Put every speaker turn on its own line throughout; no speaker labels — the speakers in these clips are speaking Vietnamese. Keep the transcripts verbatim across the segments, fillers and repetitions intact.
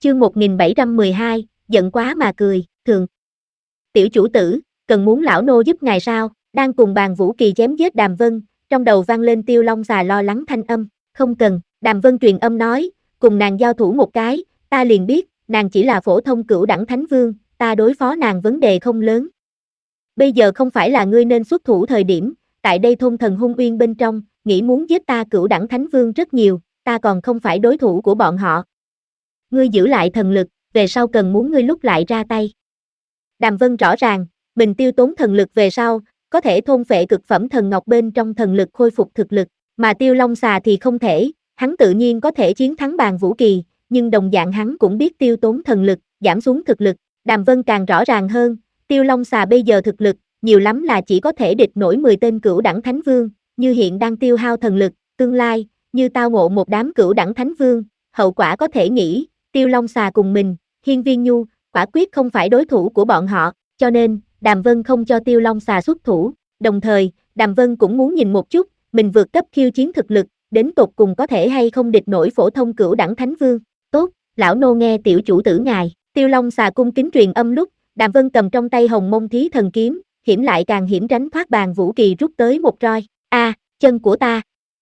Chương một nghìn bảy trăm mười hai, giận quá mà cười, thường. Tiểu chủ tử, cần muốn lão nô giúp ngài sao? Đang cùng bàn Vũ Kỳ chém giết Đàm Vân, trong đầu vang lên Tiêu Long Xà lo lắng thanh âm, không cần, Đàm Vân truyền âm nói, cùng nàng giao thủ một cái, ta liền biết, nàng chỉ là phổ thông cửu đẳng thánh vương, ta đối phó nàng vấn đề không lớn. Bây giờ không phải là ngươi nên xuất thủ thời điểm, tại đây thôn thần hung uyên bên trong, nghĩ muốn giết ta cửu đẳng thánh vương rất nhiều, ta còn không phải đối thủ của bọn họ. Ngươi giữ lại thần lực, về sau cần muốn ngươi lúc lại ra tay. Đàm Vân rõ ràng, mình tiêu tốn thần lực về sau, có thể thôn phệ cực phẩm thần ngọc bên trong thần lực khôi phục thực lực, mà Tiêu Long Xà thì không thể, hắn tự nhiên có thể chiến thắng bàn Vũ Kỳ, nhưng đồng dạng hắn cũng biết tiêu tốn thần lực, giảm xuống thực lực. Đàm Vân càng rõ ràng hơn, Tiêu Long Xà bây giờ thực lực, nhiều lắm là chỉ có thể địch nổi mười tên cửu đẳng thánh vương, như hiện đang tiêu hao thần lực, tương lai, như tao ngộ một đám cửu đẳng thánh vương, hậu quả có thể nghĩ, Tiêu Long Xà cùng mình, Hiên Viên Nhu, quả quyết không phải đối thủ của bọn họ, cho nên, Đàm Vân không cho Tiêu Long Xà xuất thủ, đồng thời, Đàm Vân cũng muốn nhìn một chút, mình vượt cấp khiêu chiến thực lực, đến tột cùng có thể hay không địch nổi phổ thông cửu đẳng thánh vương. Tốt, lão nô nghe tiểu chủ tử ngài. Tiêu Long Xà cung kính truyền âm lúc, Đàm Vân cầm trong tay Hồng Mông Thí Thần Kiếm, hiểm lại càng hiểm tránh thoát bàn Vũ Kỳ rút tới một roi. A, à, chân của ta.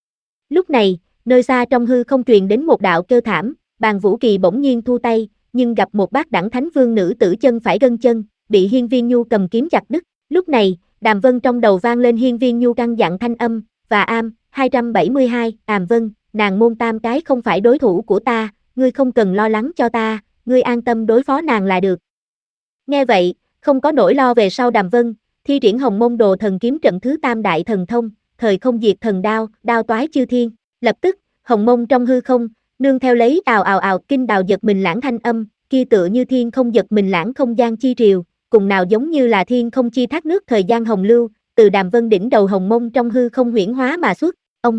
Lúc này, nơi xa trong hư không truyền đến một đạo kêu thảm, bàn Vũ Kỳ bỗng nhiên thu tay, nhưng gặp một bát đẳng thánh vương nữ tử chân phải gân chân, bị Hiên Viên Nhu cầm kiếm chặt đứt. Lúc này, Đàm Vân trong đầu vang lên Hiên Viên Nhu căn dặn thanh âm, và am, hai trăm bảy mươi hai, Đàm Vân, nàng môn tam cái không phải đối thủ của ta, ngươi không cần lo lắng cho ta, ngươi an tâm đối phó nàng là được. Nghe vậy, không có nỗi lo về sau Đàm Vân, thi triển Hồng Mông Đồ Thần Kiếm trận thứ tam đại thần thông, thời không diệt thần đao, đao toái chư thiên, lập tức, Hồng Mông trong hư không, nương theo lấy ào ào ào kinh đào giật mình lãng thanh âm, kia tựa như thiên không giật mình lãng không gian chi triều, cùng nào giống như là thiên không chi thác nước thời gian hồng lưu, từ Đàm Vân đỉnh đầu Hồng Mông trong hư không huyễn hóa mà xuất, ông.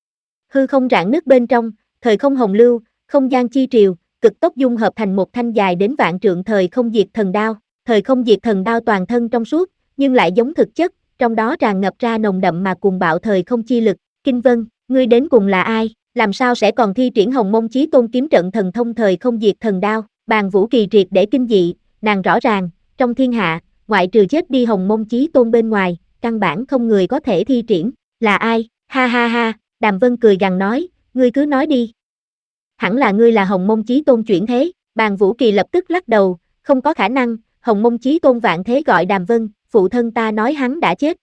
Hư không rạn nước bên trong, thời không hồng lưu, không gian chi triều, cực tốc dung hợp thành một thanh dài đến vạn trượng thời không diệt thần đao, thời không diệt thần đao toàn thân trong suốt, nhưng lại giống thực chất, trong đó tràn ngập ra nồng đậm mà cuồng bạo thời không chi lực. Kinh Vân, ngươi đến cùng là ai, làm sao sẽ còn thi triển Hồng Mông Chí Tôn kiếm trận thần thông thời không diệt thần đao? Bàn Vũ Kỳ triệt để kinh dị, nàng rõ ràng, trong thiên hạ, ngoại trừ chết đi Hồng Mông Chí Tôn bên ngoài, căn bản không người có thể thi triển, là ai? Ha ha ha, Đàm Vân cười gằn nói, ngươi cứ nói đi. Hẳn là ngươi là Hồng Mông Chí Tôn chuyển thế. Bàn Vũ Kỳ lập tức lắc đầu, không có khả năng, Hồng Mông Chí Tôn vạn thế gọi Đàm Vân, phụ thân ta nói hắn đã chết.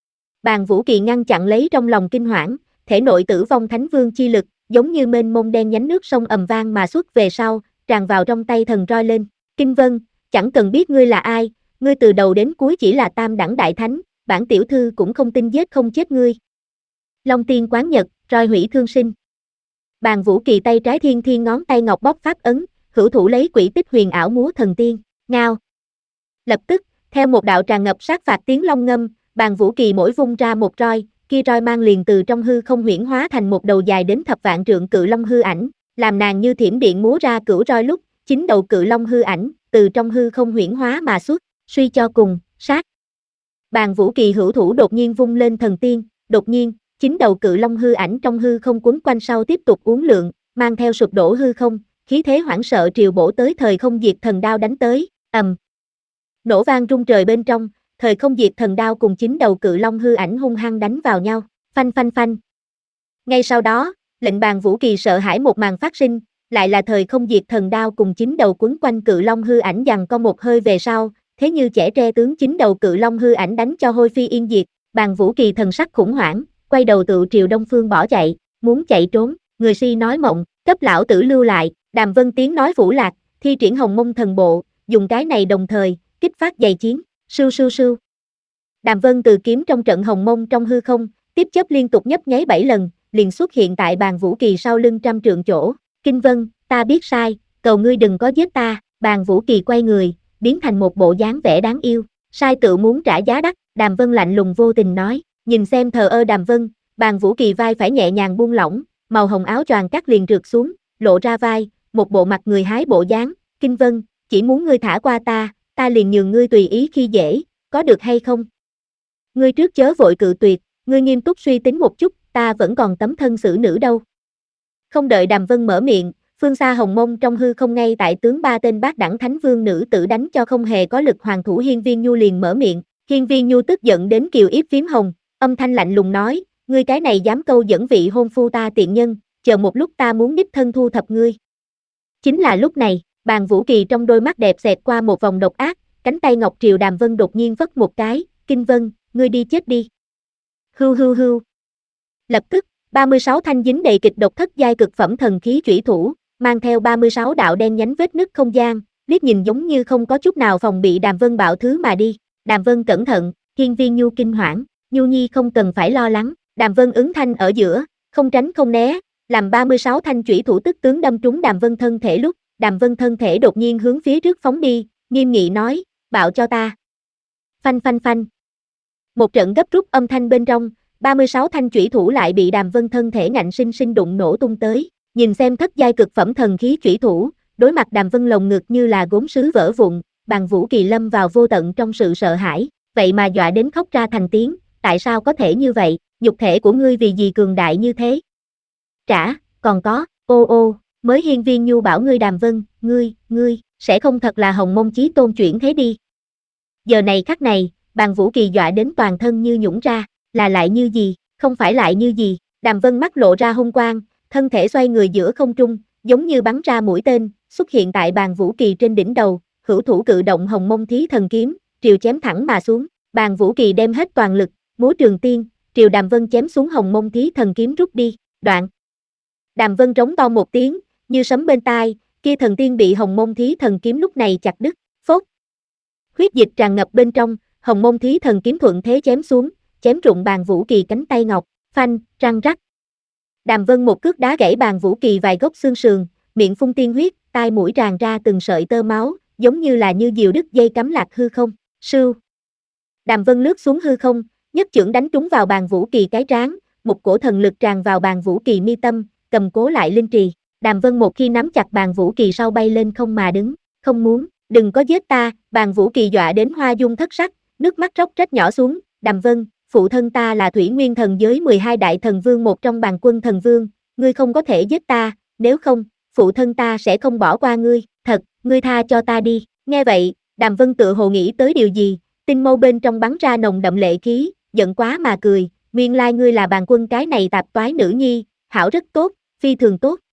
Bàn Vũ Kỳ ngăn chặn lấy trong lòng kinh hoảng, thể nội tử vong thánh vương chi lực, giống như mênh mông đen nhánh nước sông ầm vang mà xuất về sau, tràn vào trong tay thần roi lên. Kinh Vân, chẳng cần biết ngươi là ai, ngươi từ đầu đến cuối chỉ là tam đẳng đại thánh, bản tiểu thư cũng không tin giết không chết ngươi. Long Tiên Quán Nhật, roi hủy thương sinh. Bàn Vũ Kỳ tay trái thiên thiên ngón tay ngọc bóp pháp ấn, hữu thủ lấy quỷ tích huyền ảo múa thần tiên, ngao. Lập tức, theo một đạo tràn ngập sát phạt tiếng long ngâm, Bàn Vũ Kỳ mỗi vung ra một roi, kia roi mang liền từ trong hư không huyễn hóa thành một đầu dài đến thập vạn trượng cự long hư ảnh, làm nàng như thiểm điện múa ra cửu roi lúc, chính đầu cự long hư ảnh, từ trong hư không huyễn hóa mà xuất, suy cho cùng, sát. Bàn Vũ Kỳ hữu thủ đột nhiên vung lên thần tiên, đột nhiên, chính đầu cự long hư ảnh trong hư không quấn quanh sau tiếp tục uốn lượn, mang theo sụp đổ hư không, khí thế hoảng sợ triều bổ tới thời không diệt thần đao đánh tới, ầm. Nổ vang rung trời bên trong, thời không diệt thần đao cùng chính đầu cự long hư ảnh hung hăng đánh vào nhau, phanh phanh phanh. Ngay sau đó, lệnh Bàn Vũ Kỳ sợ hãi một màn phát sinh, lại là thời không diệt thần đao cùng chính đầu quấn quanh cự long hư ảnh giằng co một hơi về sau, thế như trẻ tre tướng chính đầu cự long hư ảnh đánh cho hôi phi yên diệt. Bàn Vũ Kỳ thần sắc khủng hoảng, quay đầu tự triều đông phương bỏ chạy, muốn chạy trốn, người si nói mộng, cấp lão tử lưu lại. Đàm Vân tiếng nói vũ lạc, thi triển Hồng Mông thần bộ, dùng cái này đồng thời, kích phát dày chiến, sưu sưu sưu. Đàm Vân từ kiếm trong trận Hồng Mông trong hư không, tiếp chấp liên tục nhấp nháy bảy lần, liền xuất hiện tại Bàn Vũ Kỳ sau lưng trăm trượng chỗ. Kinh Vân, ta biết sai, cầu ngươi đừng có giết ta. Bàn Vũ Kỳ quay người, biến thành một bộ dáng vẻ đáng yêu, sai tự muốn trả giá đắt. Đàm Vân lạnh lùng vô tình nói, nhìn xem thờ ơ Đàm Vân, Bàn Vũ Kỳ vai phải nhẹ nhàng buông lỏng, màu hồng áo choàng cắt liền trượt xuống, lộ ra vai, một bộ mặt người hái bộ dáng. Kinh Vân, chỉ muốn ngươi thả qua ta, ta liền nhường ngươi tùy ý khi dễ, có được hay không? Ngươi trước chớ vội cự tuyệt, ngươi nghiêm túc suy tính một chút, ta vẫn còn tấm thân xử nữ đâu. Không đợi Đàm Vân mở miệng, Phương xa Hồng Mông trong hư không ngay tại tướng ba tên bát đẳng thánh vương nữ tử đánh cho không hề có lực hoàng thủ Hiên Viên Nhu liền mở miệng, Hiên Viên Nhu tức giận đến kiều yếp phím hồng, âm thanh lạnh lùng nói, ngươi cái này dám câu dẫn vị hôn phu ta tiện nhân, chờ một lúc ta muốn đích thân thu thập ngươi. Chính là lúc này, Bàn Vũ Kỳ trong đôi mắt đẹp xẹt qua một vòng độc ác, cánh tay ngọc Triều Đàm Vân đột nhiên vất một cái, Kinh Vân, ngươi đi chết đi. Hưu hưu hưu. Lập tức, ba mươi sáu thanh dính đầy kịch độc thất giai cực phẩm thần khí chủy thủ, mang theo ba mươi sáu đạo đen nhánh vết nứt không gian, liếc nhìn giống như không có chút nào phòng bị Đàm Vân bạo thứ mà đi. Đàm Vân cẩn thận, Hiên Viên Nhu kinh hoảng, Nhu Nhi không cần phải lo lắng. Đàm Vân ứng thanh ở giữa, không tránh không né, làm ba mươi sáu thanh chủy thủ tức tướng đâm trúng Đàm Vân thân thể lúc, Đàm Vân thân thể đột nhiên hướng phía trước phóng đi, nghiêm nghị nói, bạo cho ta. Phanh phanh phanh. Một trận gấp rút âm thanh bên trong, ba mươi sáu thanh chủy thủ lại bị Đàm Vân thân thể ngạnh sinh sinh đụng nổ tung tới. Nhìn xem thất giai cực phẩm thần khí chủy thủ, đối mặt Đàm Vân lồng ngực như là gốm sứ vỡ vụn, Bàn Vũ Kỳ lâm vào vô tận trong sự sợ hãi, vậy mà dọa đến khóc ra thành tiếng, tại sao có thể như vậy, nhục thể của ngươi vì gì cường đại như thế? Trả, còn có, ô ô, mới Hiên Viên Nhu bảo ngươi Đàm Vân, ngươi, ngươi, sẽ không thật là Hồng Mông Chí Tôn chuyển thế đi. Giờ này khắc này, Bàn Vũ Kỳ dọa đến toàn thân như nhũn ra, là lại như gì, không phải lại như gì, Đàm Vân mắt lộ ra hung quang, thân thể xoay người giữa không trung, giống như bắn ra mũi tên, xuất hiện tại Bàn Vũ Kỳ trên đỉnh đầu, hữu thủ cự động Hồng Mông Thí Thần Kiếm, triều chém thẳng mà xuống, Bàn Vũ Kỳ đem hết toàn lực, múa trường tiên, triều Đàm Vân chém xuống Hồng Mông Thí Thần Kiếm rút đi, đoạn. Đàm Vân rống to một tiếng, như sấm bên tai, kia thần tiên bị Hồng Mông Thí Thần Kiếm lúc này chặt đứt, phốt. Huyết dịch tràn ngập bên trong, Hồng Mông Thí Thần Kiếm thuận thế chém xuống, chém rụng Bàn Vũ Kỳ cánh tay ngọc, phanh, răng rắc. Đàm Vân một cước đá gãy Bàn Vũ Kỳ vài gốc xương sườn, miệng phun tiên huyết, tai mũi tràn ra từng sợi tơ máu, giống như là như diều đứt dây cắm lạc hư không, sưu. Đàm Vân lướt xuống hư không, nhất chưởng đánh trúng vào Bàn Vũ Kỳ cái trán, một cổ thần lực tràn vào Bàn Vũ Kỳ mi tâm, cầm cố lại linh trì. Đàm Vân một khi nắm chặt Bàn Vũ Kỳ sau bay lên không mà đứng, không muốn, đừng có giết ta, Bàn Vũ Kỳ dọa đến hoa dung thất sắc, nước mắt róc rách nhỏ xuống, Đàm Vân, phụ thân ta là Thủy Nguyên Thần giới mười hai đại thần vương một trong Bàn Quân Thần Vương, ngươi không có thể giết ta, nếu không, phụ thân ta sẽ không bỏ qua ngươi, thật, ngươi tha cho ta đi. Nghe vậy, Đàm Vân tự hồ nghĩ tới điều gì, tinh mâu bên trong bắn ra nồng đậm lệ khí, giận quá mà cười, nguyên lai ngươi là Bàn Quân cái này tạp toái nữ nhi, hảo rất tốt, phi thường tốt,